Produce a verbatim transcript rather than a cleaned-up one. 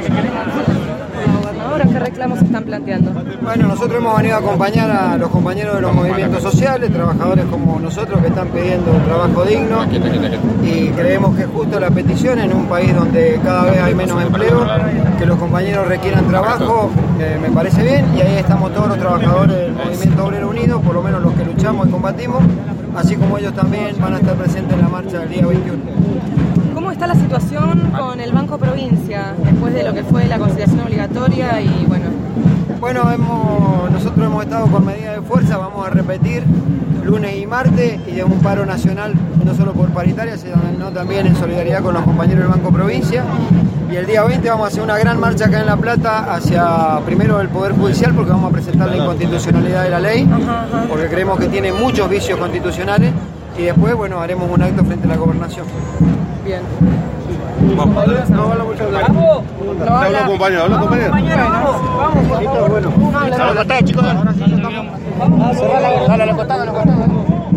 que queremos como gobernadora, ¿qué reclamos están planteando? Bueno, nosotros hemos venido a acompañar a los compañeros de los movimientos sociales, trabajadores como nosotros que están pidiendo un trabajo digno, y creemos que justo la petición en un país donde cada vez hay menos empleo, que los compañeros requieran trabajo, eh, me parece bien, y ahí estamos todos los trabajadores del Movimiento Obrero Unido, por lo menos los que luchamos y combatimos, así como ellos también van a estar presentes en la marcha del día veintiuno. ¿Cómo está la situación con el Banco Provincia después de lo que fue la conciliación obligatoria y bueno? Bueno, hemos, nosotros hemos estado con medidas de fuerza, vamos a repetir lunes y martes, y de un paro nacional, no solo por paritaria, sino también en solidaridad con los compañeros del Banco Provincia. Y el día veinte vamos a hacer una gran marcha acá en La Plata hacia primero el Poder Judicial, porque vamos a presentar la inconstitucionalidad de la ley, porque creemos que tiene muchos vicios constitucionales, y después, bueno, haremos un acto frente a la gobernación. Bien. Vamos. No habla mucho de la... Vamos. No habla compañero, habla compañero. Vamos, vamos. Bueno. Cerrala, la costada, no costado.